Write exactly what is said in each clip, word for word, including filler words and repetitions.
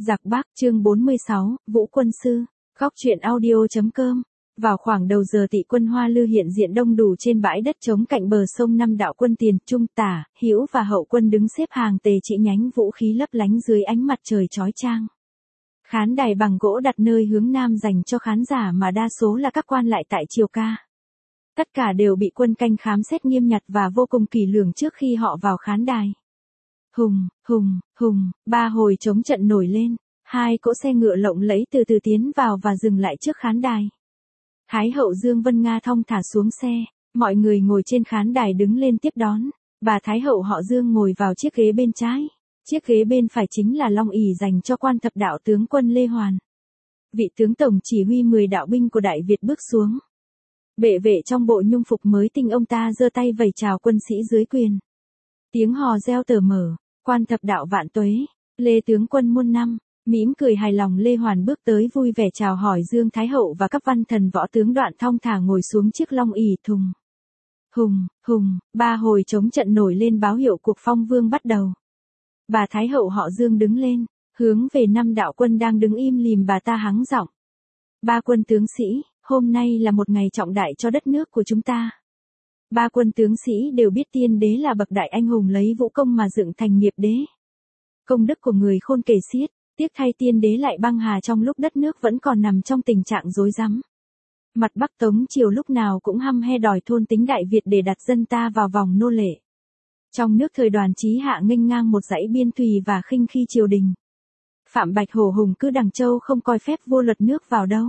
Giặc Bắc, chương bốn mươi sáu, Vũ Quân Sư, góc truyện audio.com. Vào khoảng đầu giờ Tỵ quân Hoa Lư hiện diện đông đủ trên bãi đất trống cạnh bờ sông, năm đạo quân tiền, trung, tả, hữu và hậu quân đứng xếp hàng tề trị nhánh vũ khí lấp lánh dưới ánh mặt trời chói chang. Khán đài bằng gỗ đặt nơi hướng nam dành cho khán giả mà đa số là các quan lại tại triều ca. Tất cả đều bị quân canh khám xét nghiêm ngặt và vô cùng kỹ lưỡng trước khi họ vào khán đài. Hùng, hùng, hùng, ba hồi trống trận nổi lên, hai cỗ xe ngựa lộng lẫy từ từ tiến vào và dừng lại trước khán đài. Thái hậu Dương Vân Nga thong thả xuống xe, mọi người ngồi trên khán đài đứng lên tiếp đón, bà Thái hậu họ Dương ngồi vào chiếc ghế bên trái, chiếc ghế bên phải chính là long ỷ dành cho quan thập đạo tướng quân Lê Hoàn. Vị tướng tổng chỉ huy mười đạo binh của Đại Việt bước xuống. Bệ vệ trong bộ nhung phục mới tinh ông ta giơ tay vẫy chào quân sĩ dưới quyền. Tiếng hò reo tờ mở, quan thập đạo vạn tuế, Lê tướng quân muôn năm. Mỉm cười hài lòng, Lê Hoàn bước tới vui vẻ chào hỏi Dương Thái hậu và các văn thần võ tướng, đoạn thong thả ngồi xuống chiếc long ỷ thùng. Hùng, hùng, ba hồi trống trận nổi lên báo hiệu cuộc phong vương bắt đầu. Bà Thái hậu họ Dương đứng lên, hướng về năm đạo quân đang đứng im lìm bà ta hắng giọng. Ba quân tướng sĩ, hôm nay là một ngày trọng đại cho đất nước của chúng ta. Ba quân tướng sĩ đều biết tiên đế là bậc đại anh hùng lấy vũ công mà dựng thành nghiệp đế. Công đức của người khôn kể xiết. Tiếc thay tiên đế lại băng hà trong lúc đất nước vẫn còn nằm trong tình trạng rối rắm. Mặt Bắc Tống triều lúc nào cũng hăm he đòi thôn tính Đại Việt để đặt dân ta vào vòng nô lệ. Trong nước thời Đoàn Chí Hạ nghênh ngang một dãy biên thùy và khinh khi triều đình. Phạm Bạch Hổ hùng cứ Đằng Châu không coi phép vua luật nước vào đâu.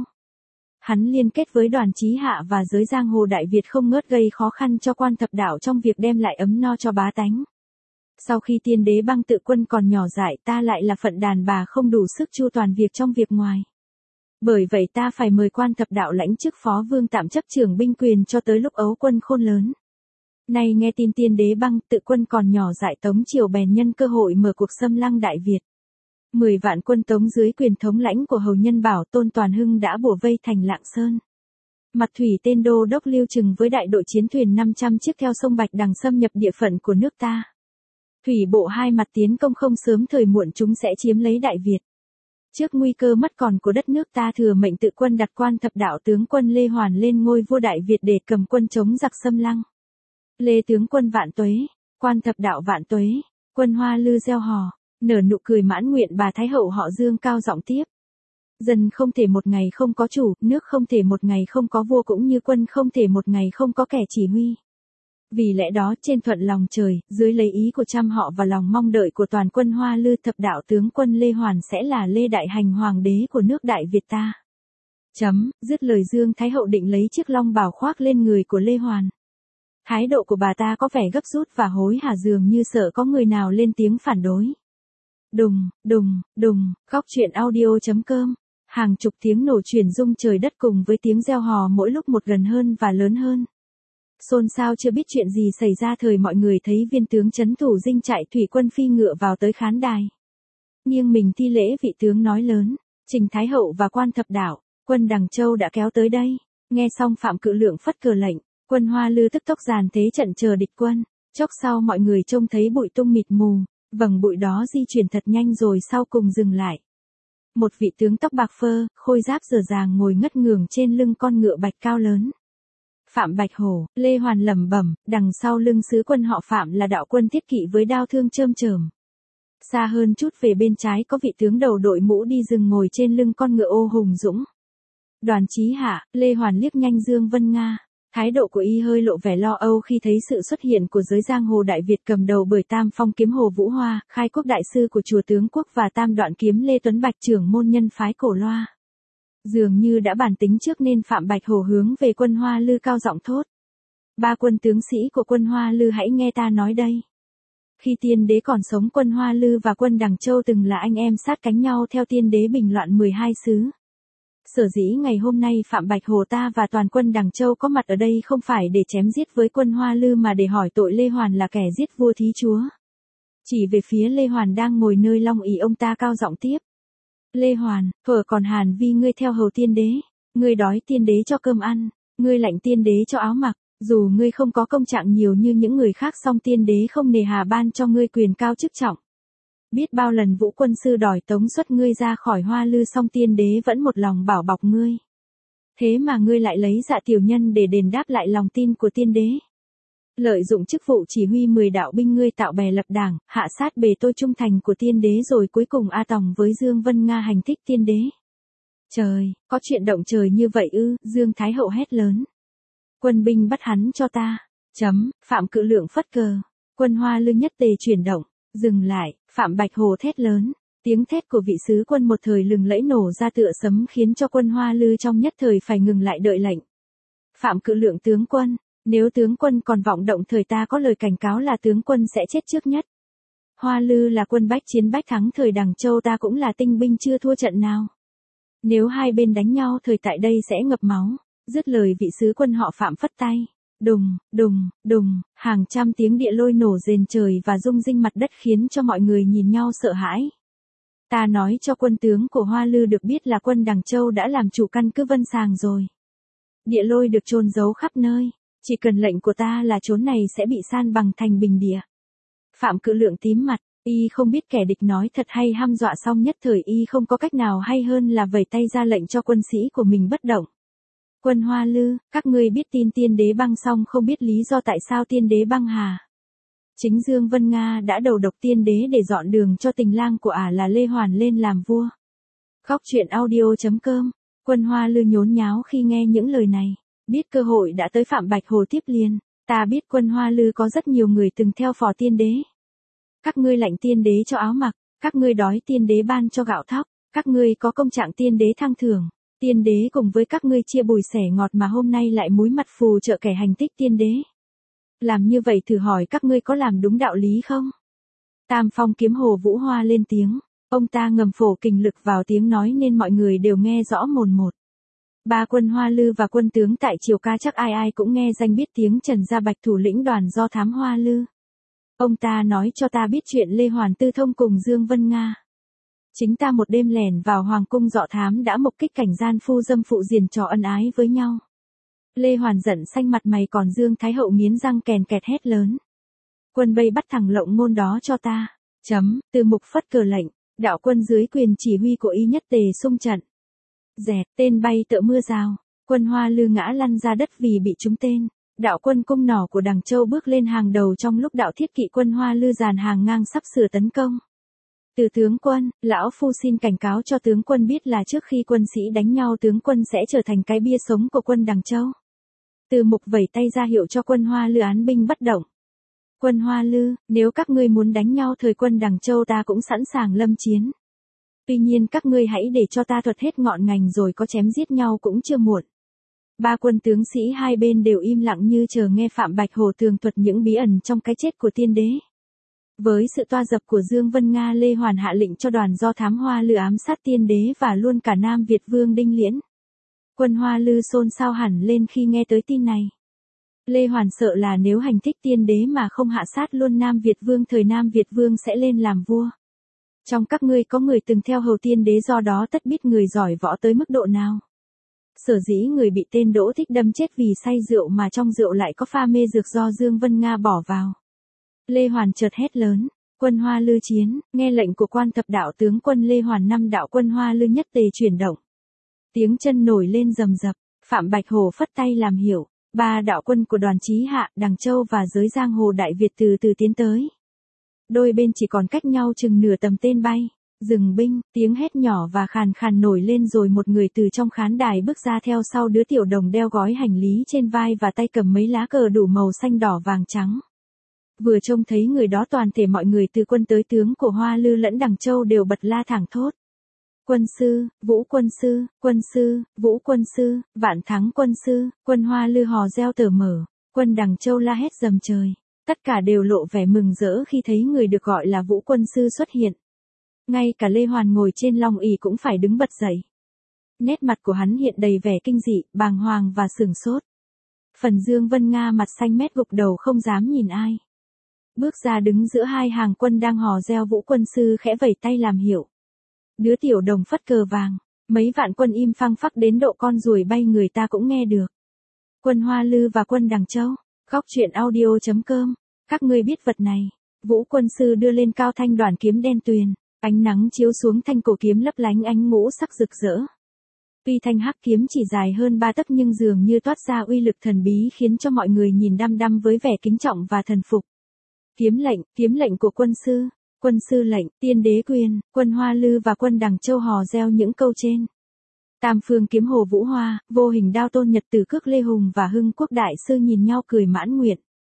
Hắn liên kết với Đoàn Chí Hạ và giới giang hồ Đại Việt không ngớt gây khó khăn cho quan thập đạo trong việc đem lại ấm no cho bá tánh. Sau khi tiên đế băng tự quân còn nhỏ dại, ta lại là phận đàn bà không đủ sức chu toàn việc trong việc ngoài. Bởi vậy ta phải mời quan thập đạo lãnh chức phó vương tạm chấp trưởng binh quyền cho tới lúc ấu quân khôn lớn. Nay nghe tin tiên đế băng tự quân còn nhỏ dại, Tống triều bèn nhân cơ hội mở cuộc xâm lăng Đại Việt. Mười vạn quân Tống dưới quyền thống lãnh của hầu nhân Bảo Tôn Toàn Hưng đã bủa vây thành Lạng Sơn. Mặt thủy tên đô đốc Lưu Trừng với đại đội chiến thuyền năm trăm chiếc theo sông Bạch Đằng xâm nhập địa phận của nước ta. Thủy bộ hai mặt tiến công, không sớm thời muộn chúng sẽ chiếm lấy Đại Việt. Trước nguy cơ mất còn của đất nước, ta thừa mệnh tự quân đặt quan thập đạo tướng quân Lê Hoàn lên ngôi vua Đại Việt để cầm quân chống giặc xâm lăng. Lê tướng quân vạn tuế, quan thập đạo vạn tuế, quân Hoa Lư reo hò, nở nụ cười mãn nguyện. Bà Thái hậu họ Dương cao giọng tiếp. Dân không thể một ngày không có chủ, nước không thể một ngày không có vua, cũng như quân không thể một ngày không có kẻ chỉ huy. Vì lẽ đó, trên thuận lòng trời, dưới lấy ý của trăm họ và lòng mong đợi của toàn quân Hoa Lư, thập đạo tướng quân Lê Hoàn sẽ là Lê Đại Hành hoàng đế của nước Đại Việt ta. Chấm, dứt lời Dương Thái hậu định lấy chiếc long bào khoác lên người của Lê Hoàn. Thái độ của bà ta có vẻ gấp rút và hối hả, dường như sợ có người nào lên tiếng phản đối. Đùng, đùng, đùng, góc truyện audio.com. Hàng chục tiếng nổ truyền rung trời đất cùng với tiếng reo hò mỗi lúc một gần hơn và lớn hơn. Xôn xao chưa biết chuyện gì xảy ra, thời mọi người thấy viên tướng trấn thủ dinh trại thủy quân phi ngựa vào tới khán đài. Nghiêng mình thi lễ, vị tướng nói lớn, Trình Thái hậu và quan thập đạo, quân Đằng Châu đã kéo tới đây. Nghe xong Phạm Cự Lượng phất cờ lệnh, quân Hoa Lư tức tốc dàn thế trận chờ địch quân. Chốc sau mọi người trông thấy bụi tung mịt mù, vầng bụi đó di chuyển thật nhanh rồi sau cùng dừng lại. Một vị tướng tóc bạc phơ, khôi giáp dở dàng ngồi ngất ngường trên lưng con ngựa bạch cao lớn. Phạm Bạch Hổ, Lê Hoàn lẩm bẩm, đằng sau lưng sứ quân họ Phạm là đạo quân thiết kỵ với đao thương chơm chởm. Xa hơn chút về bên trái có vị tướng đầu đội mũ đi rừng ngồi trên lưng con ngựa ô hùng dũng. Đoàn Chí Hạ, Lê Hoàn liếc nhanh Dương Vân Nga. Thái độ của y hơi lộ vẻ lo âu khi thấy sự xuất hiện của giới giang hồ Đại Việt cầm đầu bởi Tam Phong kiếm Hồ Vũ Hoa, khai quốc đại sư của chùa Tướng Quốc, và Tam Đoạn kiếm Lê Tuấn Bạch, trưởng môn nhân phái Cổ Loa. Dường như đã bàn tính trước nên Phạm Bạch Hổ hướng về quân Hoa Lư cao giọng thốt. Ba quân tướng sĩ của quân Hoa Lư, hãy nghe ta nói đây. Khi tiên đế còn sống, quân Hoa Lư và quân Đằng Châu từng là anh em sát cánh nhau theo tiên đế bình loạn mười hai xứ. Sở dĩ ngày hôm nay Phạm Bạch Hổ ta và toàn quân Đằng Châu có mặt ở đây không phải để chém giết với quân Hoa Lư mà để hỏi tội Lê Hoàn là kẻ giết vua thí chúa. Chỉ về phía Lê Hoàn đang ngồi nơi long ỷ, ông ta cao giọng tiếp. Lê Hoàn, thuở còn Hàn Vi ngươi theo hầu tiên đế, ngươi đói tiên đế cho cơm ăn, ngươi lạnh tiên đế cho áo mặc, dù ngươi không có công trạng nhiều như những người khác, song tiên đế không nề hà ban cho ngươi quyền cao chức trọng. Biết bao lần Vũ quân sư đòi tống xuất ngươi ra khỏi Hoa Lư, song tiên đế vẫn một lòng bảo bọc ngươi. Thế mà ngươi lại lấy dạ tiểu nhân để đền đáp lại lòng tin của tiên đế. Lợi dụng chức vụ chỉ huy mười đạo binh, ngươi tạo bè lập đảng, hạ sát bề tôi trung thành của tiên đế, rồi cuối cùng A Tòng với Dương Vân Nga hành thích tiên đế. Trời, có chuyện động trời như vậy ư? Dương Thái Hậu hét lớn. Quân binh bắt hắn cho ta. Chấm, Phạm Cự Lượng phất cờ. Quân Hoa Lư nhất tề chuyển động. Dừng lại, Phạm Bạch Hồ thét lớn. Tiếng thét của vị sứ quân một thời lừng lẫy nổ ra tựa sấm, khiến cho quân Hoa Lư trong nhất thời phải ngừng lại đợi lệnh. Phạm Cự Lượng tướng quân, nếu tướng quân còn vọng động thời ta có lời cảnh cáo là tướng quân sẽ chết trước nhất. Hoa Lư là quân bách chiến bách thắng, thời Đằng Châu ta cũng là tinh binh chưa thua trận nào. Nếu hai bên đánh nhau thời tại đây sẽ ngập máu. Dứt lời, vị sứ quân họ Phạm phất tay. Đùng, đùng, đùng, hàng trăm tiếng địa lôi nổ rền trời và rung rinh mặt đất, khiến cho mọi người nhìn nhau sợ hãi. Ta nói cho quân tướng của Hoa Lư được biết là quân Đằng Châu đã làm chủ căn cứ Vân Sàng rồi. Địa lôi được chôn giấu khắp nơi, chỉ cần lệnh của ta là chốn này sẽ bị san bằng thành bình địa. Phạm Cự Lượng tím mặt, y không biết kẻ địch nói thật hay hăm dọa, xong nhất thời y không có cách nào hay hơn là vẩy tay ra lệnh cho quân sĩ của mình bất động. Quân Hoa Lư, các ngươi biết tin tiên đế băng, xong không biết lý do tại sao tiên đế băng hà. Chính Dương Vân Nga đã đầu độc tiên đế để dọn đường cho tình lang của ả là Lê Hoàn lên làm vua. Góc truyện audio chấm com. Quân Hoa Lư nhốn nháo khi nghe những lời này. Biết cơ hội đã tới, Phạm Bạch Hồ tiếp liền. Ta biết quân Hoa Lư có rất nhiều người từng theo phò tiên đế. Các ngươi lạnh tiên đế cho áo mặc, các ngươi đói tiên đế ban cho gạo thóc, các ngươi có công trạng tiên đế thăng thưởng. Tiên đế cùng với các ngươi chia bùi sẻ ngọt, mà hôm nay lại múi mặt phù trợ kẻ hành thích tiên đế. Làm như vậy thử hỏi các ngươi có làm đúng đạo lý không? Tam Phong Kiếm Hồ Vũ Hoa lên tiếng. Ông ta ngầm phổ kình lực vào tiếng nói nên mọi người đều nghe rõ mồn một. Ba quân Hoa Lư và quân tướng tại Triều Ca chắc ai ai cũng nghe danh biết tiếng. Trần Gia Bạch, thủ lĩnh đoàn do thám Hoa Lư. Ông ta nói cho ta biết chuyện Lê Hoàn tư thông cùng Dương Vân Nga. Chính ta một đêm lẻn vào hoàng cung dọ thám đã mục kích cảnh gian phu dâm phụ diền trò ân ái với nhau. Lê Hoàn giận xanh mặt mày, còn Dương Thái Hậu nghiến răng kèn kẹt hét lớn. Quân Bây bắt thằng lộng ngôn đó cho ta. Chấm, Từ Mục phất cờ lệnh, đạo quân dưới quyền chỉ huy của y nhất tề xung trận. Dẹt, tên bay tựa mưa rào, quân Hoa Lư ngã lăn ra đất vì bị trúng tên. Đạo quân cung nỏ của Đằng Châu bước lên hàng đầu trong lúc đạo thiết kỵ quân Hoa Lư dàn hàng ngang sắp sửa tấn công. Từ tướng quân, lão phu xin cảnh cáo cho tướng quân biết là trước khi quân sĩ đánh nhau, tướng quân sẽ trở thành cái bia sống của quân Đằng Châu. Từ Mục vẩy tay ra hiệu cho quân Hoa Lư án binh bất động. Quân Hoa Lư, nếu các ngươi muốn đánh nhau thời quân Đằng Châu ta cũng sẵn sàng lâm chiến. Tuy nhiên các ngươi hãy để cho ta thuật hết ngọn ngành rồi có chém giết nhau cũng chưa muộn. Ba quân tướng sĩ hai bên đều im lặng như chờ nghe Phạm Bạch Hồ tường thuật những bí ẩn trong cái chết của tiên đế. Với sự toa dập của Dương Vân Nga, Lê Hoàn hạ lệnh cho đoàn do thám Hoa Lư ám sát tiên đế và luôn cả Nam Việt Vương Đinh Liễn. Quân Hoa Lư xôn xao hẳn lên khi nghe tới tin này. Lê Hoàn sợ là nếu hành thích tiên đế mà không hạ sát luôn Nam Việt Vương, thời Nam Việt Vương sẽ lên làm vua. Trong các ngươi có người từng theo hầu tiên đế, do đó tất biết người giỏi võ tới mức độ nào. Sở dĩ người bị tên Đỗ Thích đâm chết vì say rượu, mà trong rượu lại có pha mê dược do Dương Vân Nga bỏ vào. Lê Hoàn chợt hét lớn, quân Hoa Lư chiến, nghe lệnh của quan thập đạo tướng quân Lê Hoàn, năm đạo quân Hoa Lư nhất tề chuyển động. Tiếng chân nổi lên rầm rập, Phạm Bạch Hồ phất tay làm hiểu, ba đạo quân của đoàn Chí Hạ, Đằng Châu và giới giang hồ Đại Việt từ từ tiến tới. Đôi bên chỉ còn cách nhau chừng nửa tầm tên bay, dừng binh, tiếng hét nhỏ và khàn khàn nổi lên, rồi một người từ trong khán đài bước ra theo sau đứa tiểu đồng đeo gói hành lý trên vai và tay cầm mấy lá cờ đủ màu xanh đỏ vàng trắng. Vừa trông thấy người đó, toàn thể mọi người từ quân tới tướng của Hoa Lư lẫn Đằng Châu đều bật la thẳng thốt. Quân sư, Vũ quân sư, quân sư, Vũ quân sư, Vạn Thắng quân sư. Quân Hoa Lư hò reo tở mở, quân Đằng Châu la hét rầm trời. Tất cả đều lộ vẻ mừng rỡ khi thấy người được gọi là Vũ quân sư xuất hiện. Ngay cả Lê Hoàn ngồi trên long ỷ cũng phải đứng bật dậy. Nét mặt của hắn hiện đầy vẻ kinh dị, bàng hoàng và sửng sốt. Phần Dương Vân Nga mặt xanh mét gục đầu không dám nhìn ai. Bước ra đứng giữa hai hàng quân đang hò reo, Vũ quân sư khẽ vẩy tay làm hiệu. Đứa tiểu đồng phất cờ vàng, mấy vạn quân im phăng phắc đến độ con ruồi bay người ta cũng nghe được. Quân Hoa Lư và quân Đằng Châu. Góc truyện audio chấm com. Các ngươi biết vật này. Vũ Quân Sư đưa lên cao thanh đoàn kiếm đen tuyền, ánh nắng chiếu xuống thanh cổ kiếm lấp lánh ánh ngũ sắc rực rỡ. Tuy thanh hắc kiếm chỉ dài hơn ba tấc nhưng dường như toát ra uy lực thần bí khiến cho mọi người nhìn đăm đăm với vẻ kính trọng và thần phục. Kiếm lệnh, kiếm lệnh của quân sư, quân sư lệnh, tiên đế quyền, quân Hoa Lư và quân Đằng Châu hò reo những câu trên. Tam phương kiếm Hồ Vũ Hoa, vô hình đao tôn Nhật Tử Cước Lê Hùng và Hưng Quốc Đại Sư nhìn nhau cười mãn nguyện.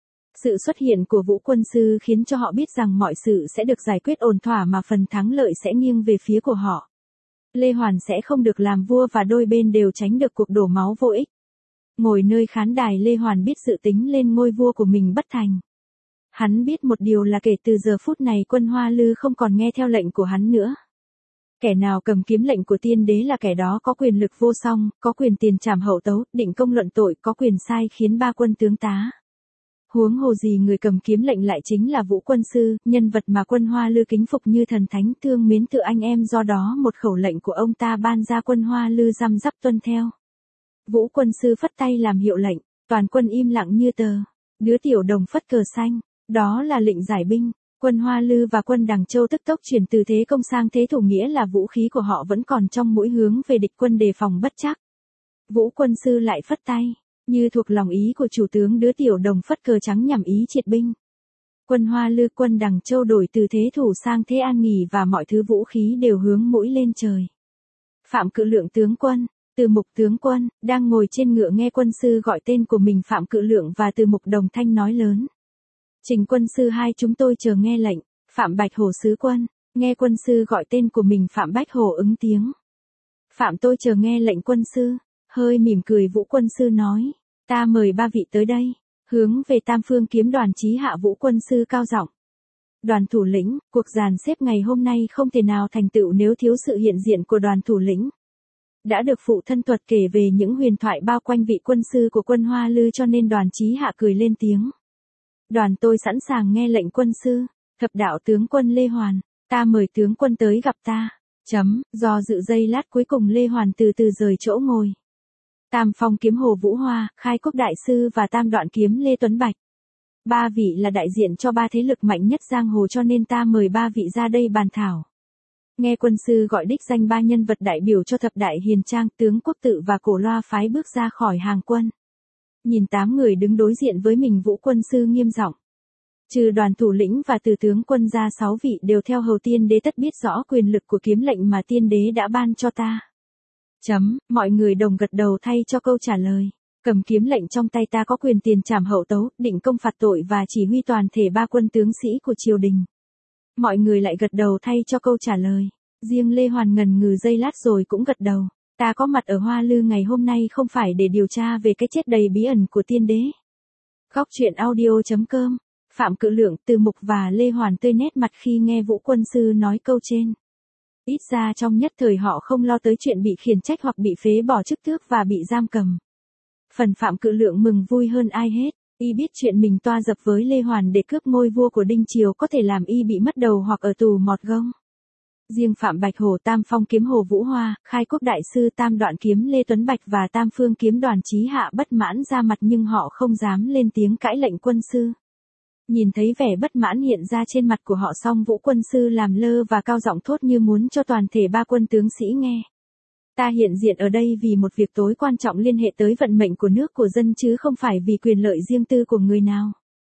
Sự xuất hiện của Vũ Quân Sư khiến cho họ biết rằng mọi sự sẽ được giải quyết ổn thỏa mà phần thắng lợi sẽ nghiêng về phía của họ. Lê Hoàn sẽ không được làm vua và đôi bên đều tránh được cuộc đổ máu vô ích. Ngồi nơi khán đài Lê Hoàn biết dự tính lên ngôi vua của mình bất thành. Hắn biết một điều là kể từ giờ phút này quân Hoa Lư không còn nghe theo lệnh của hắn nữa. Kẻ nào cầm kiếm lệnh của tiên đế là kẻ đó có quyền lực vô song, có quyền tiền trảm hậu tấu, định công luận tội, có quyền sai khiến ba quân tướng tá. Huống hồ gì người cầm kiếm lệnh lại chính là Vũ Quân Sư, nhân vật mà quân Hoa Lư kính phục như thần thánh thương mến tự anh em, do đó một khẩu lệnh của ông ta ban ra quân Hoa Lư răm rắp tuân theo. Vũ Quân Sư phất tay làm hiệu lệnh, toàn quân im lặng như tờ. Đứa tiểu đồng phất cờ xanh, đó là lệnh giải binh. Quân Hoa Lư và quân Đằng Châu tức tốc chuyển từ thế công sang thế thủ, nghĩa là vũ khí của họ vẫn còn trong mũi hướng về địch quân đề phòng bất trắc. Vũ Quân Sư lại phất tay, như thuộc lòng ý của chủ tướng, đứa tiểu đồng phất cờ trắng nhằm ý triệt binh. Quân Hoa Lư quân Đằng Châu đổi từ thế thủ sang thế an nghỉ và mọi thứ vũ khí đều hướng mũi lên trời. Phạm Cự Lượng tướng quân, Từ Mục tướng quân, đang ngồi trên ngựa nghe quân sư gọi tên của mình Phạm Cự Lượng và Từ Mục đồng thanh nói lớn. Trình quân sư hai chúng tôi chờ nghe lệnh. Phạm Bạch Hổ sứ quân, nghe quân sư gọi tên của mình Phạm Bạch Hổ ứng tiếng. Phạm tôi chờ nghe lệnh quân sư, hơi mỉm cười Vũ Quân Sư nói, ta mời ba vị tới đây, hướng về Tam Phương kiếm đoàn chí hạ. Vũ Quân Sư cao giọng. Đoàn thủ lĩnh, cuộc dàn xếp ngày hôm nay không thể nào thành tựu nếu thiếu sự hiện diện của đoàn thủ lĩnh. Đã được phụ thân thuật kể về những huyền thoại bao quanh vị quân sư của quân Hoa Lư cho nên đoàn chí hạ cười lên tiếng. Đoàn tôi sẵn sàng nghe lệnh quân sư. Thập đạo tướng quân Lê Hoàn, ta mời tướng quân tới gặp ta. Chấm, do dự giây lát cuối cùng Lê Hoàn từ từ rời chỗ ngồi. Tam phong kiếm Hồ Vũ Hoa, Khai Quốc Đại Sư và tam đoạn kiếm Lê Tuấn Bạch. Ba vị là đại diện cho ba thế lực mạnh nhất giang hồ cho nên ta mời ba vị ra đây bàn thảo. Nghe quân sư gọi đích danh ba nhân vật đại biểu cho thập đại hiền trang, tướng Quốc Tự và Cổ Loa phái bước ra khỏi hàng quân. Nhìn tám người đứng đối diện với mình, Vũ Quân Sư nghiêm giọng. Trừ đoàn thủ lĩnh và từ tướng quân ra, sáu vị đều theo hầu tiên đế, tất biết rõ quyền lực của kiếm lệnh mà tiên đế đã ban cho ta. Chấm, mọi người đồng gật đầu thay cho câu trả lời. Cầm kiếm lệnh trong tay ta có quyền tiền trảm hậu tấu, định công phạt tội và chỉ huy toàn thể ba quân tướng sĩ của triều đình. Mọi người lại gật đầu thay cho câu trả lời. Riêng Lê Hoàn ngần ngừ giây lát rồi cũng gật đầu. Ta có mặt ở Hoa Lư ngày hôm nay không phải để điều tra về cái chết đầy bí ẩn của tiên đế. Góc truyện audio chấm com. Phạm Cự Lượng, Từ Mục và Lê Hoàn tươi nét mặt khi nghe Vũ Quân Sư nói câu trên. Ít ra trong nhất thời họ không lo tới chuyện bị khiển trách hoặc bị phế bỏ chức tước và bị giam cầm. Phần Phạm Cự Lượng mừng vui hơn ai hết. Y biết chuyện mình toa dập với Lê Hoàn để cướp ngôi vua của Đinh Triều có thể làm y bị mất đầu hoặc ở tù mọt gông. Riêng Phạm Bạch Hổ, Tam Phong kiếm Hồ Vũ Hoa, Khai Quốc Đại Sư, Tam Đoạn kiếm Lê Tuấn Bạch và Tam Phương kiếm đoàn chí hạ bất mãn ra mặt nhưng họ không dám lên tiếng cãi lệnh quân sư. Nhìn thấy vẻ bất mãn hiện ra trên mặt của họ xong, Vũ Quân Sư làm lơ và cao giọng thốt như muốn cho toàn thể ba quân tướng sĩ nghe. Ta hiện diện ở đây vì một việc tối quan trọng liên hệ tới vận mệnh của nước của dân chứ không phải vì quyền lợi riêng tư của người nào.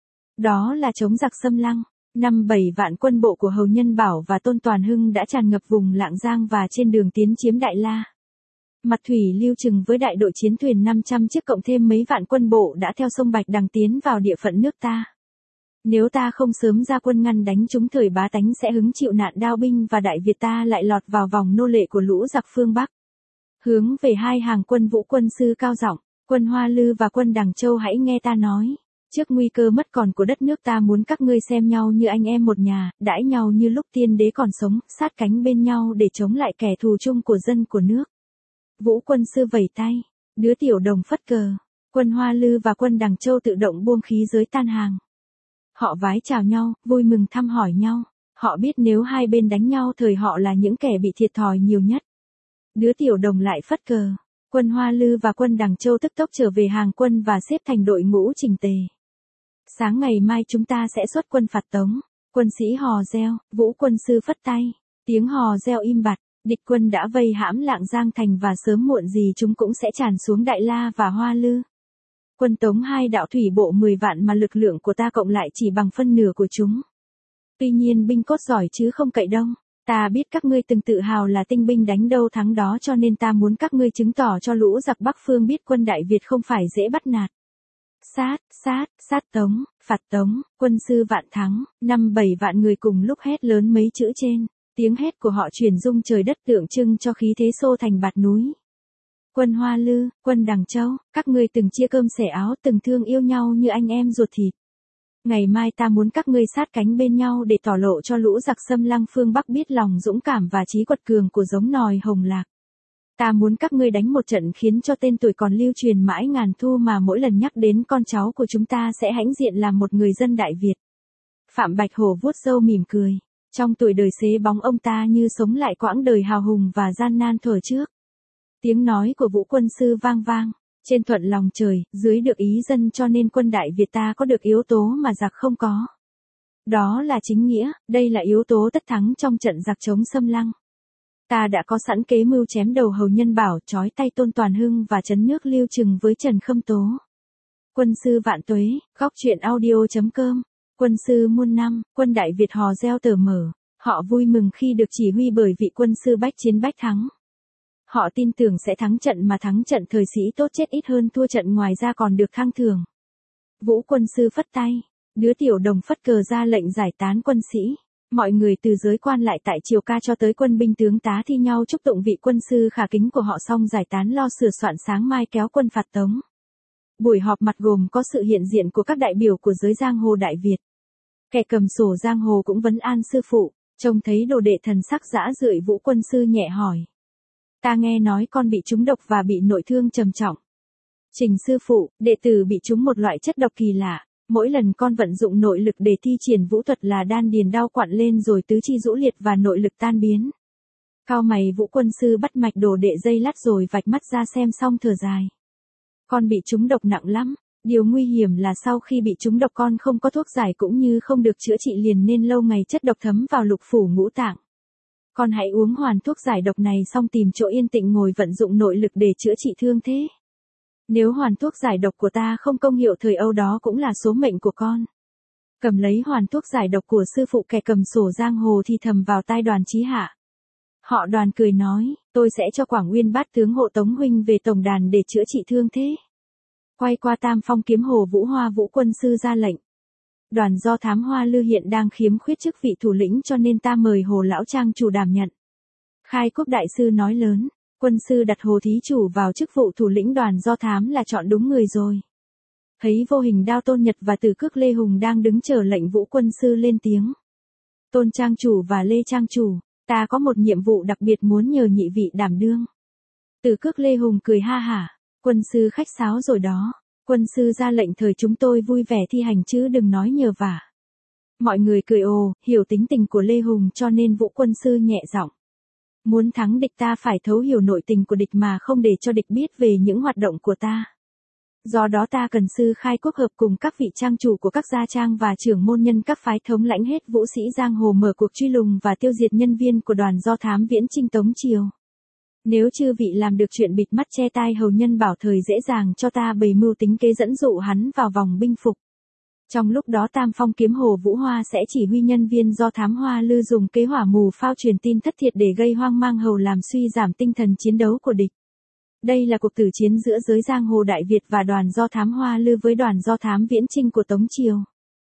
Đó là chống giặc xâm lăng. Năm bảy vạn quân bộ của Hầu Nhân Bảo và Tôn Toàn Hưng đã tràn ngập vùng Lạng Giang và trên đường tiến chiếm Đại La. Mặt thủy Lưu Trừng với đại đội chiến thuyền năm trăm chiếc cộng thêm mấy vạn quân bộ đã theo sông Bạch Đằng tiến vào địa phận nước ta. Nếu ta không sớm ra quân ngăn đánh chúng, thời bá tánh sẽ hứng chịu nạn đao binh và Đại Việt ta lại lọt vào vòng nô lệ của lũ giặc phương Bắc. Hướng về hai hàng quân, Vũ Quân Sư cao giọng, quân Hoa Lư và quân Đằng Châu hãy nghe ta nói. Trước nguy cơ mất còn của đất nước ta muốn các ngươi xem nhau như anh em một nhà, đãi nhau như lúc tiên đế còn sống, sát cánh bên nhau để chống lại kẻ thù chung của dân của nước. Vũ Quân Sư vẩy tay, đứa tiểu đồng phất cờ, quân Hoa Lư và quân Đằng Châu tự động buông khí giới tan hàng. Họ vái chào nhau, vui mừng thăm hỏi nhau. Họ biết nếu hai bên đánh nhau thời họ là những kẻ bị thiệt thòi nhiều nhất. Đứa tiểu đồng lại phất cờ. Quân Hoa Lư và quân Đằng Châu tức tốc trở về hàng quân và xếp thành đội ngũ chỉnh tề. Sáng ngày mai chúng ta sẽ xuất quân phạt Tống. Quân sĩ hò reo, Vũ quân sư phất tay. Tiếng hò reo im bặt, địch quân đã vây hãm Lạng Giang thành và sớm muộn gì chúng cũng sẽ tràn xuống Đại La và Hoa Lư. Quân Tống hai đạo thủy bộ mười vạn mà lực lượng của ta cộng lại chỉ bằng phân nửa của chúng. Tuy nhiên binh cốt giỏi chứ không cậy đông. Ta biết các ngươi từng tự hào là tinh binh đánh đâu thắng đó cho nên ta muốn các ngươi chứng tỏ cho lũ giặc Bắc phương biết quân Đại Việt không phải dễ bắt nạt. Sát, sát, sát Tống, phạt Tống, quân sư vạn thắng, năm bảy vạn người cùng lúc hét lớn mấy chữ trên. Tiếng hét của họ truyền rung trời đất tượng trưng cho khí thế xô thành bạt núi. Quân Hoa Lư, quân Đằng Châu, các ngươi từng chia cơm sẻ áo, từng thương yêu nhau như anh em ruột thịt. Ngày mai ta muốn các ngươi sát cánh bên nhau để tỏ lộ cho lũ giặc xâm lăng phương Bắc biết lòng dũng cảm và trí quật cường của giống nòi Hồng Lạc. Ta muốn các ngươi đánh một trận khiến cho tên tuổi còn lưu truyền mãi ngàn thu mà mỗi lần nhắc đến con cháu của chúng ta sẽ hãnh diện làm một người dân Đại Việt. Phạm Bạch Hổ vuốt râu mỉm cười. Trong tuổi đời xế bóng ông ta như sống lại quãng đời hào hùng và gian nan thuở trước. Tiếng nói của Vũ quân sư vang vang. Trên thuận lòng trời, dưới được ý dân cho nên quân Đại Việt ta có được yếu tố mà giặc không có. Đó là chính nghĩa, đây là yếu tố tất thắng trong trận giặc chống xâm lăng. Ta đã có sẵn kế mưu chém đầu Hầu Nhân Bảo, trói tay Tôn Toàn Hưng và trấn nước Lưu Trừng với Trần Khâm Tố. Quân sư vạn tuế, góc truyện audio chấm com. Quân sư muôn năm, quân Đại Việt hò reo tờ mở. Họ vui mừng khi được chỉ huy bởi vị quân sư bách chiến bách thắng. Họ tin tưởng sẽ thắng trận mà thắng trận thời sĩ tốt chết ít hơn thua trận ngoài ra còn được thăng thưởng. Vũ quân sư phất tay, đứa tiểu đồng phất cờ ra lệnh giải tán quân sĩ. Mọi người từ giới quan lại tại triều ca cho tới quân binh tướng tá thi nhau chúc tụng vị quân sư khả kính của họ xong giải tán lo sửa soạn sáng mai kéo quân phạt Tống. Buổi họp mặt gồm có sự hiện diện của các đại biểu của giới giang hồ Đại Việt. Kẻ cầm sổ giang hồ cũng vấn an sư phụ, trông thấy đồ đệ thần sắc dã rượi Vũ quân sư nhẹ hỏi. Ta nghe nói con bị trúng độc và bị nội thương trầm trọng. Trình sư phụ, đệ tử bị trúng một loại chất độc kỳ lạ. Mỗi lần con vận dụng nội lực để thi triển vũ thuật là đan điền đau quặn lên rồi tứ chi rũ liệt và nội lực tan biến. Cao mày Vũ quân sư bắt mạch đồ đệ dây lát rồi vạch mắt ra xem xong thở dài. Con bị trúng độc nặng lắm. Điều nguy hiểm là sau khi bị trúng độc con không có thuốc giải cũng như không được chữa trị liền nên lâu ngày chất độc thấm vào lục phủ ngũ tạng. Con hãy uống hoàn thuốc giải độc này xong tìm chỗ yên tĩnh ngồi vận dụng nội lực để chữa trị thương thế. Nếu hoàn thuốc giải độc của ta không công hiệu thời Âu đó cũng là số mệnh của con. Cầm lấy hoàn thuốc giải độc của sư phụ kẻ cầm sổ giang hồ thì thầm vào tai Đoàn Chí Hạ. Họ Đoàn cười nói, tôi sẽ cho Quảng Nguyên bát tướng hộ Tống huynh về tổng đàn để chữa trị thương thế. Quay qua Tam Phong kiếm hồ Vũ Hoa Vũ quân sư ra lệnh. Đoàn do thám Hoa Lư hiện đang khiếm khuyết chức vị thủ lĩnh cho nên ta mời Hồ lão trang chủ đảm nhận. Khai Quốc đại sư nói lớn, quân sư đặt Hồ thí chủ vào chức vụ thủ lĩnh đoàn do thám là chọn đúng người rồi. Thấy Vô Hình Đao Tôn Nhật và Từ Cước Lê Hùng đang đứng chờ lệnh Vũ quân sư lên tiếng. Tôn trang chủ và Lê trang chủ, ta có một nhiệm vụ đặc biệt muốn nhờ nhị vị đảm đương. Từ Cước Lê Hùng cười ha hả, quân sư khách sáo rồi đó. Quân sư ra lệnh thời chúng tôi vui vẻ thi hành chứ đừng nói nhờ vả. Mọi người cười ồ, hiểu tính tình của Lê Hùng cho nên Vũ quân sư nhẹ giọng. Muốn thắng địch ta phải thấu hiểu nội tình của địch mà không để cho địch biết về những hoạt động của ta. Do đó ta cần sư Khai Quốc hợp cùng các vị trang chủ của các gia trang và trưởng môn nhân các phái thống lãnh hết vũ sĩ giang hồ mở cuộc truy lùng và tiêu diệt nhân viên của đoàn do thám viễn chinh Tống triều. Nếu chư vị làm được chuyện bịt mắt che tai Hầu Nhân Bảo thời dễ dàng cho ta bày mưu tính kế dẫn dụ hắn vào vòng binh phục. Trong lúc đó Tam Phong kiếm hồ Vũ Hoa sẽ chỉ huy nhân viên do thám Hoa Lư dùng kế hỏa mù phao truyền tin thất thiệt để gây hoang mang hầu làm suy giảm tinh thần chiến đấu của địch. Đây là cuộc tử chiến giữa giới giang hồ Đại Việt và đoàn do thám Hoa Lư với đoàn do thám viễn chinh của Tống triều.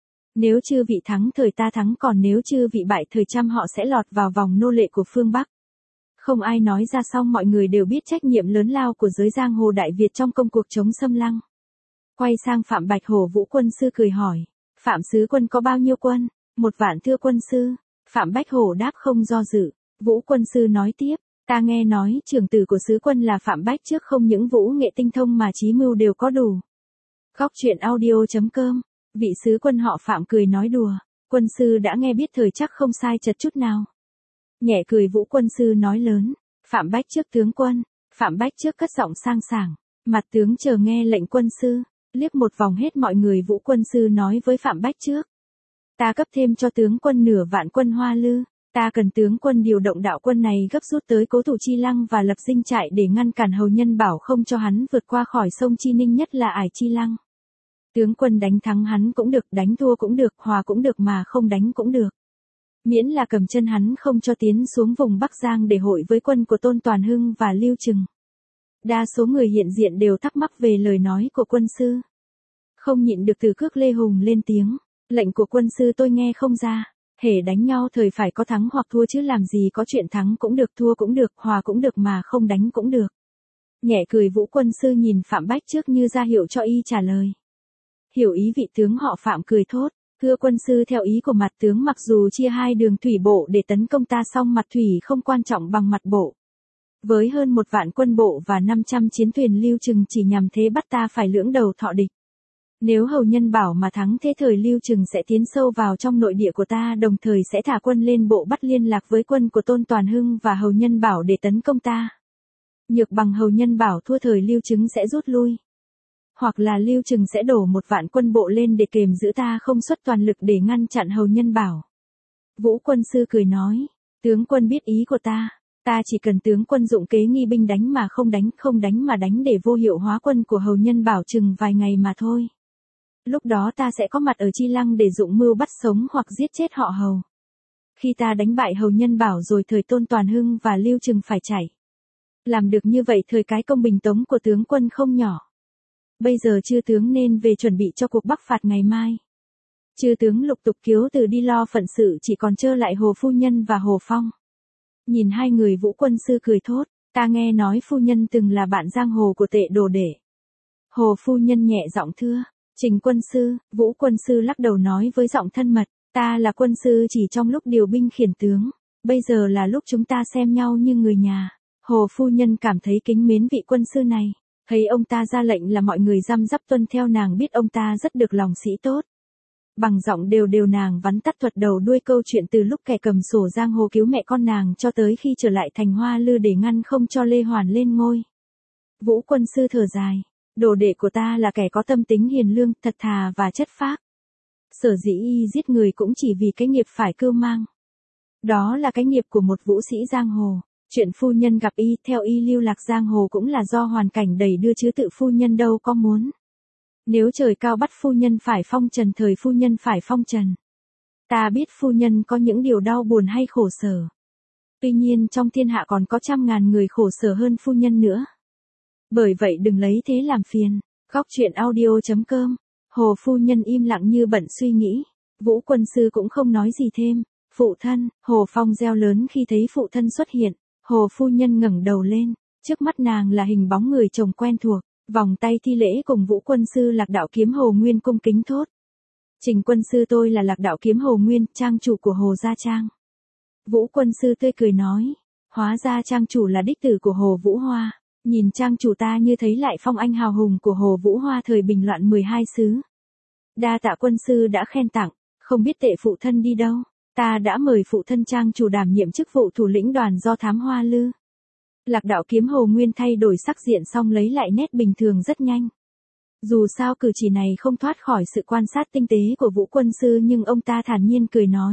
Nếu chư vị thắng thời ta thắng còn nếu chư vị bại thời trăm họ sẽ lọt vào vòng nô lệ của phương Bắc. Không ai nói ra xong mọi người đều biết trách nhiệm lớn lao của giới giang hồ Đại Việt trong công cuộc chống xâm lăng. Quay sang Phạm Bạch Hổ Vũ quân sư cười hỏi, Phạm sứ quân có bao nhiêu quân? Một vạn thưa quân sư. Phạm Bạch Hổ đáp không do dự. Vũ quân sư nói tiếp, ta nghe nói trưởng tử của sứ quân là Phạm Bách trước không những vũ nghệ tinh thông mà trí mưu đều có đủ. Góc truyện audio chấm com. Vị sứ quân họ Phạm cười nói đùa, quân sư đã nghe biết thời chắc không sai chật chút nào. Nhẹ cười Vũ quân sư nói lớn, Phạm Bách trước tướng quân. Phạm Bách trước cất giọng sang sảng, mặt tướng chờ nghe lệnh quân sư. Liếc một vòng hết mọi người Vũ quân sư nói với Phạm Bách trước. Ta cấp thêm cho tướng quân nửa vạn quân Hoa Lư. Ta cần tướng quân điều động đạo quân này gấp rút tới cố thủ Chi Lăng và lập dinh trại để ngăn cản Hầu Nhân Bảo không cho hắn vượt qua khỏi sông Chi Ninh, nhất là ải Chi Lăng. Tướng quân đánh thắng hắn cũng được, đánh thua cũng được, hòa cũng được mà không đánh cũng được. Miễn là cầm chân hắn không cho tiến xuống vùng Bắc Giang để hội với quân của Tôn Toàn Hưng và Lưu Trừng. Đa số người hiện diện đều thắc mắc về lời nói của quân sư. Không nhịn được Từ Cước Lê Hùng lên tiếng. Lệnh của quân sư tôi nghe không ra. Hễ đánh nhau thời phải có thắng hoặc thua chứ làm gì có chuyện thắng cũng được, thua cũng được, hòa cũng được mà không đánh cũng được. Nhẹ cười, Vũ quân sư nhìn Phạm Bách trước như ra hiệu cho y trả lời. Hiểu ý vị tướng họ Phạm cười thốt. Thưa quân sư, theo ý của mặt tướng, mặc dù chia hai đường thủy bộ để tấn công ta, song mặt thủy không quan trọng bằng mặt bộ. Với hơn một vạn quân bộ và năm trăm chiến thuyền, Lưu Trừng chỉ nhằm thế bắt ta phải lưỡng đầu thọ địch. Nếu Hầu Nhân Bảo mà thắng, thế thời Lưu Trừng sẽ tiến sâu vào trong nội địa của ta, đồng thời sẽ thả quân lên bộ bắt liên lạc với quân của Tôn Toàn Hưng và Hầu Nhân Bảo để tấn công ta. Nhược bằng Hầu Nhân Bảo thua, thời Lưu Trừng sẽ rút lui. Hoặc là Lưu Trừng sẽ đổ một vạn quân bộ lên để kềm giữ ta, không xuất toàn lực để ngăn chặn Hầu Nhân Bảo. Vũ quân sư cười nói, tướng quân biết ý của ta. Ta chỉ cần tướng quân dụng kế nghi binh, đánh mà không đánh, không đánh mà đánh, để vô hiệu hóa quân của Hầu Nhân Bảo chừng vài ngày mà thôi. Lúc đó ta sẽ có mặt ở Chi Lăng để dụng mưu bắt sống hoặc giết chết họ Hầu. Khi ta đánh bại Hầu Nhân Bảo rồi, thời Tôn Toàn Hưng và Lưu Trừng phải chạy. Làm được như vậy, thời cái công bình tống của tướng quân không nhỏ. Bây giờ chư tướng nên về chuẩn bị cho cuộc bắc phạt ngày mai. Chư tướng lục tục kiếu từ đi lo phận sự, chỉ còn trơ lại Hồ phu nhân và Hồ Phong. Nhìn hai người, Vũ quân sư cười thốt, ta nghe nói phu nhân từng là bạn giang hồ của Tệ Đồ Để. Hồ phu nhân nhẹ giọng thưa, Trình quân sư. Vũ quân sư lắc đầu nói với giọng thân mật, ta là quân sư chỉ trong lúc điều binh khiển tướng, bây giờ là lúc chúng ta xem nhau như người nhà. Hồ phu nhân cảm thấy kính mến vị quân sư này, thấy ông ta ra lệnh là mọi người răm rắp tuân theo, nàng biết ông ta rất được lòng sĩ tốt. Bằng giọng đều đều nàng vắn tắt thuật đầu đuôi câu chuyện từ lúc kẻ cầm sổ giang hồ cứu mẹ con nàng cho tới khi trở lại thành Hoa Lư để ngăn không cho Lê Hoàn lên ngôi. Vũ quân sư thở dài, đồ đệ của ta là kẻ có tâm tính hiền lương, thật thà và chất phác. Sở dĩ y giết người cũng chỉ vì cái nghiệp phải cưu mang. Đó là cái nghiệp của một vũ sĩ giang hồ. Chuyện phu nhân gặp y, theo y lưu lạc giang hồ cũng là do hoàn cảnh đẩy đưa chứ tự phu nhân đâu có muốn. Nếu trời cao bắt phu nhân phải phong trần, thời phu nhân phải phong trần. Ta biết phu nhân có những điều đau buồn hay khổ sở. Tuy nhiên trong thiên hạ còn có trăm ngàn người khổ sở hơn phu nhân nữa. Bởi vậy đừng lấy thế làm phiền. Góc truyện audio chấm com. Hồ phu nhân im lặng như bận suy nghĩ. Vũ quân sư cũng không nói gì thêm. Phụ thân. Hồ Phong reo lớn khi thấy phụ thân xuất hiện. Hồ phu nhân ngẩng đầu lên. Trước mắt nàng là hình bóng người chồng quen thuộc. Vòng tay thi lễ cùng Vũ quân sư Lạc Đạo Kiếm Hồ Nguyên cung kính thốt. Trình quân sư, tôi là Lạc Đạo Kiếm Hồ Nguyên, trang chủ của Hồ Gia Trang. Vũ quân sư tươi cười nói. Hóa ra trang chủ là đích tử của Hồ Vũ Hoa. Nhìn trang chủ ta như thấy lại phong anh hào hùng của Hồ Vũ Hoa thời bình loạn mười hai xứ. Đa tạ quân sư đã khen tặng, không biết Tệ phụ thân đi đâu. Ta đã mời phụ thân trang chủ đảm nhiệm chức vụ thủ lĩnh đoàn do thám Hoa Lư. Lạc Đạo Kiếm Hồ Nguyên thay đổi sắc diện xong lấy lại nét bình thường rất nhanh. Dù sao cử chỉ này không thoát khỏi sự quan sát tinh tế của Vũ quân sư, nhưng ông ta thản nhiên cười nói.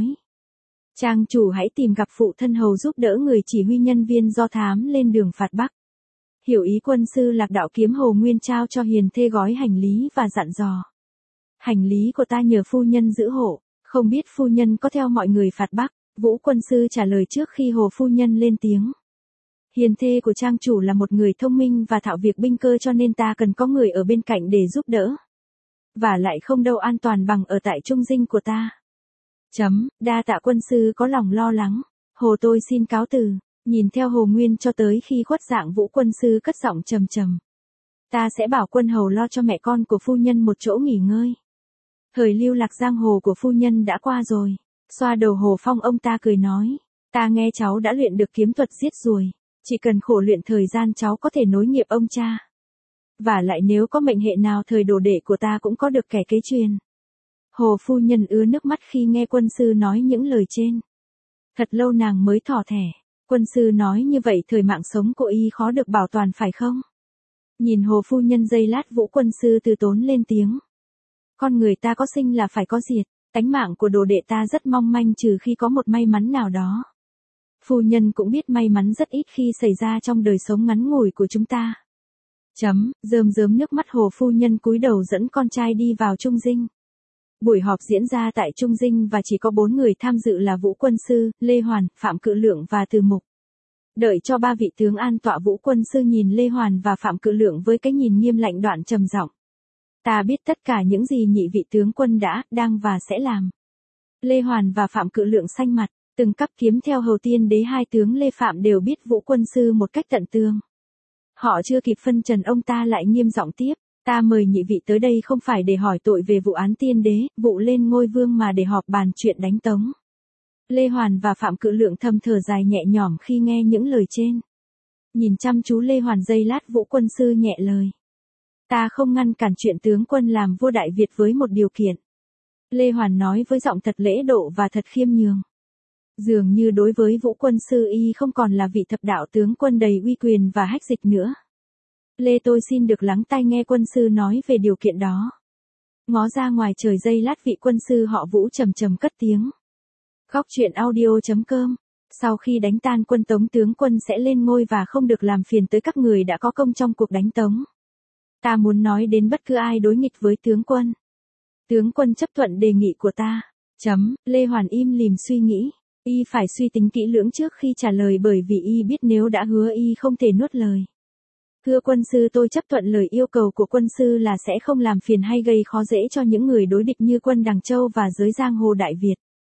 Trang chủ hãy tìm gặp phụ thân hầu giúp đỡ người chỉ huy nhân viên do thám lên đường phạt Bắc. Hiểu ý quân sư. Lạc Đạo Kiếm Hồ Nguyên trao cho hiền thê gói hành lý và dặn dò. Hành lý của ta nhờ phu nhân giữ hộ, không biết phu nhân có theo mọi người phạt Bắc. Vũ quân sư trả lời trước khi Hồ phu nhân lên tiếng. Hiền thê của trang chủ là một người thông minh và thạo việc binh cơ, cho nên ta cần có người ở bên cạnh để giúp đỡ. Và lại không đâu an toàn bằng ở tại trung dinh của ta. Chấm, đa tạ quân sư có lòng lo lắng. Hồ tôi xin cáo từ. Nhìn theo Hồ Nguyên cho tới khi khuất dạng, Vũ quân sư cất giọng trầm trầm. Ta sẽ bảo quân hầu lo cho mẹ con của phu nhân một chỗ nghỉ ngơi. Thời lưu lạc giang hồ của phu nhân đã qua rồi. Xoa đầu Hồ Phong, ông ta cười nói. Ta nghe cháu đã luyện được kiếm thuật giết ruồi. Chỉ cần khổ luyện thời gian cháu có thể nối nghiệp ông cha. Và lại nếu có mệnh hệ nào thời đồ đệ của ta cũng có được kẻ kế truyền. Hồ phu nhân ứa nước mắt khi nghe quân sư nói những lời trên. Thật lâu nàng mới thỏ thẻ. Quân sư nói như vậy thời mạng sống của y khó được bảo toàn phải không? Nhìn Hồ phu nhân giây lát, Vũ quân sư từ tốn lên tiếng. Con người ta có sinh là phải có diệt. Tánh mạng của đồ đệ ta rất mong manh trừ khi có một may mắn nào đó. Phu nhân cũng biết may mắn rất ít khi xảy ra trong đời sống ngắn ngủi của chúng ta. Chấm, rơm rớm nước mắt Hồ phu nhân cúi đầu dẫn con trai đi vào Trung Dinh. Buổi họp diễn ra tại Trung Dinh và chỉ có bốn người tham dự là Vũ Quân Sư, Lê Hoàn, Phạm Cự Lượng và Từ Mục. Đợi cho ba vị tướng an tọa, Vũ Quân Sư nhìn Lê Hoàn và Phạm Cự Lượng với cái nhìn nghiêm lạnh đoạn trầm giọng. Ta biết tất cả những gì nhị vị tướng quân đã, đang và sẽ làm. Lê Hoàn và Phạm Cự Lượng xanh mặt, từng cắp kiếm theo Hầu Tiên Đế, hai tướng Lê Phạm đều biết Vũ Quân Sư một cách tận tường. Họ chưa kịp phân trần, ông ta lại nghiêm giọng tiếp. Ta mời nhị vị tới đây không phải để hỏi tội về vụ án Tiên Đế, vụ lên ngôi vương, mà để họp bàn chuyện đánh Tống. Lê Hoàn và Phạm Cự Lượng thầm thở dài nhẹ nhõm khi nghe những lời trên. Nhìn chăm chú Lê Hoàn giây lát, Vũ Quân Sư nhẹ lời. Ta không ngăn cản chuyện tướng quân làm vua Đại Việt với một điều kiện. Lê Hoàn nói với giọng thật lễ độ và thật khiêm nhường. Dường như đối với Vũ Quân Sư, y không còn là vị thập đạo tướng quân đầy uy quyền và hách dịch nữa. Lê tôi xin được lắng tai nghe quân sư nói về điều kiện đó. Ngó ra ngoài trời giây lát, vị quân sư họ Vũ trầm trầm cất tiếng. Góc truyện audio chấm com. Sau khi đánh tan quân Tống, tướng quân sẽ lên ngôi và không được làm phiền tới các người đã có công trong cuộc đánh Tống. Ta muốn nói đến bất cứ ai đối nghịch với tướng quân. Tướng quân chấp thuận đề nghị của ta. Chấm, Lê Hoàn im lìm suy nghĩ. Y phải suy tính kỹ lưỡng trước khi trả lời, bởi vì y biết nếu đã hứa y không thể nuốt lời. Thưa quân sư, tôi chấp thuận lời yêu cầu của quân sư là sẽ không làm phiền hay gây khó dễ cho những người đối địch như quân Đằng Châu và giới giang hồ Đại Việt.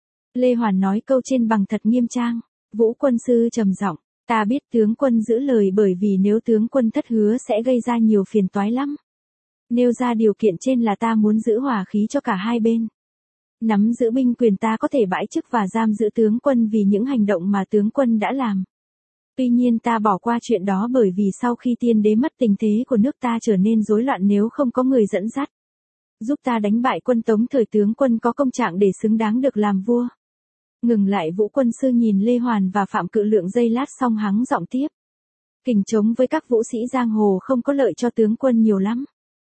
Lê Hoàn nói câu trên bằng thật nghiêm trang. Vũ Quân Sư trầm giọng. Ta biết tướng quân giữ lời, bởi vì nếu tướng quân thất hứa sẽ gây ra nhiều phiền toái lắm. Nêu ra điều kiện trên là ta muốn giữ hòa khí cho cả hai bên. Nắm giữ binh quyền, ta có thể bãi chức và giam giữ tướng quân vì những hành động mà tướng quân đã làm. Tuy nhiên ta bỏ qua chuyện đó bởi vì sau khi Tiên Đế mất, tình thế của nước ta trở nên rối loạn nếu không có người dẫn dắt. Giúp ta đánh bại quân Tống, thời tướng quân có công trạng để xứng đáng được làm vua. Ngừng lại, Vũ Quân Sư nhìn Lê Hoàn và Phạm Cự Lượng giây lát xong hắng giọng tiếp. Kình chống với các vũ sĩ giang hồ không có lợi cho tướng quân nhiều lắm.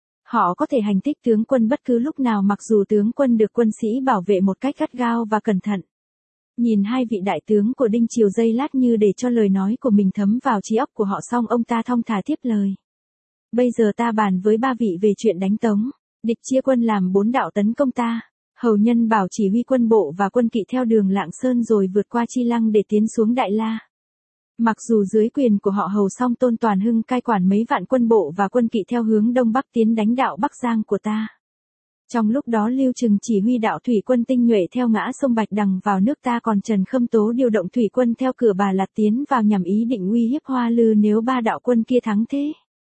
Họ có thể hành thích tướng quân bất cứ lúc nào, mặc dù tướng quân được quân sĩ bảo vệ một cách gắt gao và cẩn thận. Nhìn hai vị đại tướng của Đinh Triều giây lát như để cho lời nói của mình thấm vào trí óc của họ, xong ông ta thong thả tiếp lời. Bây giờ ta bàn với ba vị về chuyện đánh Tống. Địch chia quân làm bốn đạo tấn công ta. Hầu Nhân Bảo chỉ huy quân bộ và quân kỵ theo đường Lạng Sơn rồi vượt qua Chi Lăng để tiến xuống Đại La. Mặc dù dưới quyền của họ Hầu, song Tôn Toàn Hưng cai quản mấy vạn quân bộ và quân kỵ theo hướng đông bắc tiến đánh đạo Bắc Giang của ta. Trong lúc đó Lưu Trừng chỉ huy đạo thủy quân tinh nhuệ theo ngã sông Bạch Đằng vào nước ta, còn Trần Khâm Tố điều động thủy quân theo cửa Bà Lạt tiến vào nhằm ý định uy hiếp Hoa Lư nếu ba đạo quân kia thắng thế.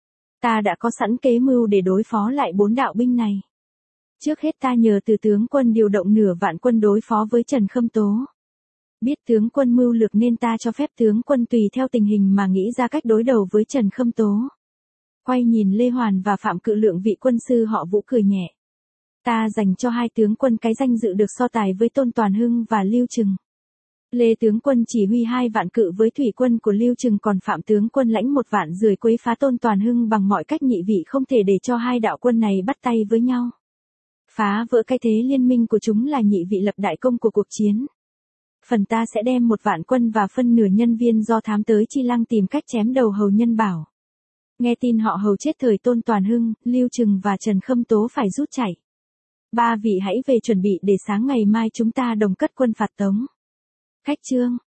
Ta đã có sẵn kế mưu để đối phó lại bốn đạo binh này. Trước hết ta nhờ Từ tướng quân điều động nửa vạn quân đối phó với Trần Khâm Tố. Biết tướng quân mưu lược nên ta cho phép tướng quân tùy theo tình hình mà nghĩ ra cách đối đầu với Trần Khâm Tố. Quay nhìn Lê Hoàn và Phạm Cự Lượng, vị quân sư họ Vũ cười nhẹ. Ta dành cho hai tướng quân cái danh dự được so tài với Tôn Toàn Hưng và Lưu Trừng. Lê tướng quân chỉ huy hai vạn cự với thủy quân của Lưu Trừng, còn Phạm tướng quân lãnh một vạn rưỡi quấy phá Tôn Toàn Hưng bằng mọi cách. Nhị vị không thể để cho hai đạo quân này bắt tay với nhau. Phá vỡ cái thế liên minh của chúng là nhị vị lập đại công của cuộc chiến. Phần ta sẽ đem một vạn quân và phân nửa nhân viên do thám tới Chi Lăng tìm cách chém đầu Hầu Nhân Bảo. Nghe tin họ Hầu chết thời Tôn Toàn Hưng, Lưu Trừng và Trần Khâm Tố phải rút chạy. Ba vị hãy về chuẩn bị để sáng ngày mai chúng ta đồng cất quân phạt Tống. Khách chương.